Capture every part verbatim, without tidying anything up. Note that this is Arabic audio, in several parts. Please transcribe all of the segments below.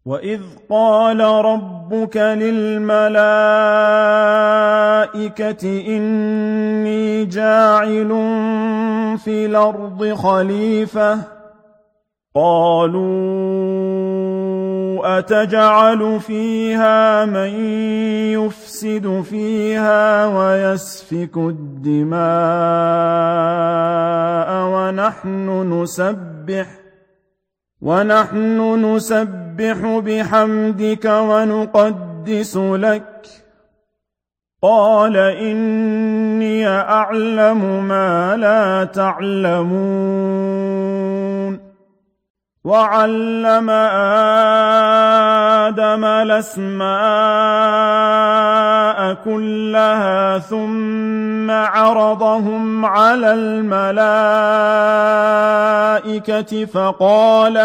وَإِذْ قَالَ رَبُّكَ لِلْمَلَائِكَةِ إِنِّي جَاعِلٌ فِي الْأَرْضِ خَلِيفَةً قَالُوا أَتَجْعَلُ فِيهَا مَن يُفْسِدُ فِيهَا وَيَسْفِكُ الدِّمَاءَ وَنَحْنُ نُسَبِّحُ وَنَحْنُ نُسَبِّحُ بِحَمْدِكَ وَنُقَدِّسُ لَكَ قَالَ إِنِّي أَعْلَمُ مَا لَا تَعْلَمُونَ وَعَلَّمَ آدَمَ الْأَسْمَاءَ كُلَّهَا ثُمَّ عَرَضَهُمْ عَلَى الْمَلَائِكَةِ فَقَالَ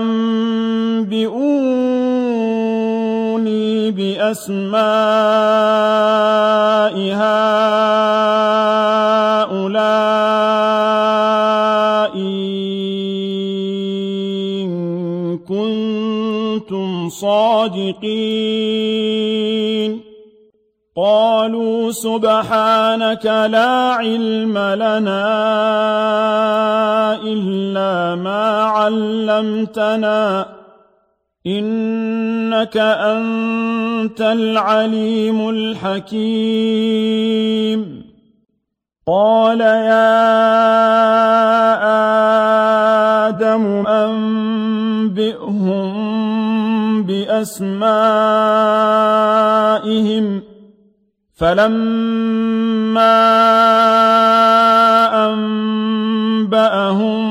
أَنبِئُونِي بِأَسْمَاءِ هَؤُلَاءِ إِن كُنتُمْ صَادِقِينَ قَالُوا سُبْحَانَكَ لَا عِلْمَ لَنَا إِلَّا مَا عَلَّمْتَنَا إِنَّكَ أَنتَ الْعَلِيمُ الْحَكِيمُ قَالَ يَا آدَمُ أَنبِئْهُم بِأَسْمَائِهِمْ فَلَمَّا أَنبَأَهُم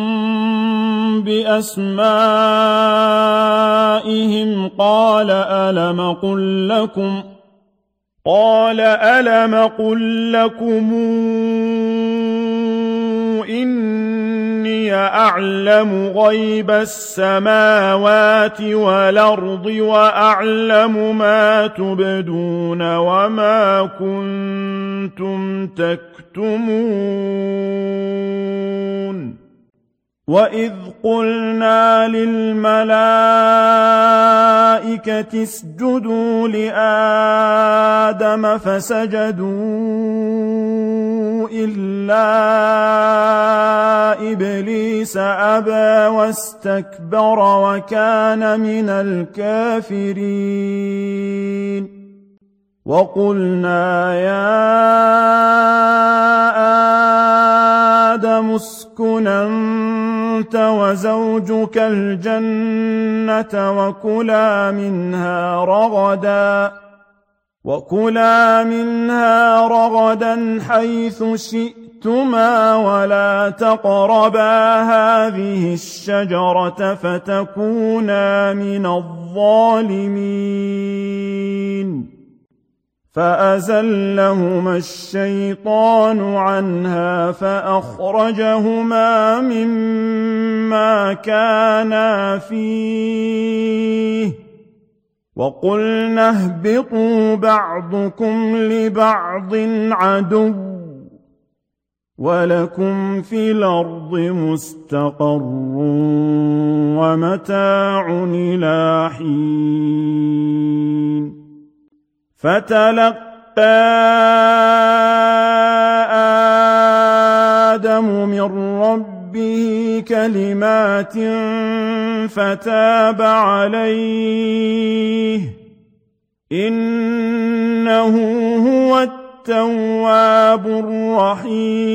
بِأَسْمَائِهِمْ قَالَ أَلَمْ أَقُل لَّكُمْ قَالَ أَلَمْ أَقُل لَّكُمْ إِنِّي أَعْلَمُ غَيْبَ السَّمَاوَاتِ وَالْأَرْضِ وَأَعْلَمُ مَا تُبْدُونَ وَمَا كُنتُمْ تَكْتُمُونَ وَإِذْ قُلْنَا لِلْمَلَائِكَةِ اسْجُدُوا لِآدَمَ فَسَجَدُوا إِلَّا إِبْلِيسَ أَبَىٰ وَاسْتَكْبَرَ وَكَانَ مِنَ الْكَافِرِينَ وَقُلْنَا يَا آدَمُ اسْكُنْ أَنتَ وَزَوْجُكَ الْجَنَّةَ وَكُلَا مِنْهَا رَغَدًا وَكُلَا مِنْهَا رَغَدًا حَيْثُ شِئْتُمَا وَلَا تَقْرَبَا هَٰذِهِ الشَّجَرَةَ فَتَكُونَا مِنَ الظَّالِمِينَ فَأَزَلَّهُمَا الشَّيْطَانُ عَنْهَا فَأَخْرَجَهُمَا مِمَّا كَانَا فِيهِ وَقُلْنَا اهْبِطُوا بَعْضُكُمْ لِبَعْضٍ عَدُوٌّ وَلَكُمْ فِي الْأَرْضِ مُسْتَقَرٌّ وَمَتَاعٌ إِلَىٰ حِينٍ فَتَلَقَّىٰ آدَمُ مِن رَّبِّهِ كَلِمَاتٍ فَتَابَ عَلَيْهِ إِنَّهُ هُوَ التَّوَّابُ الرَّحِيمُ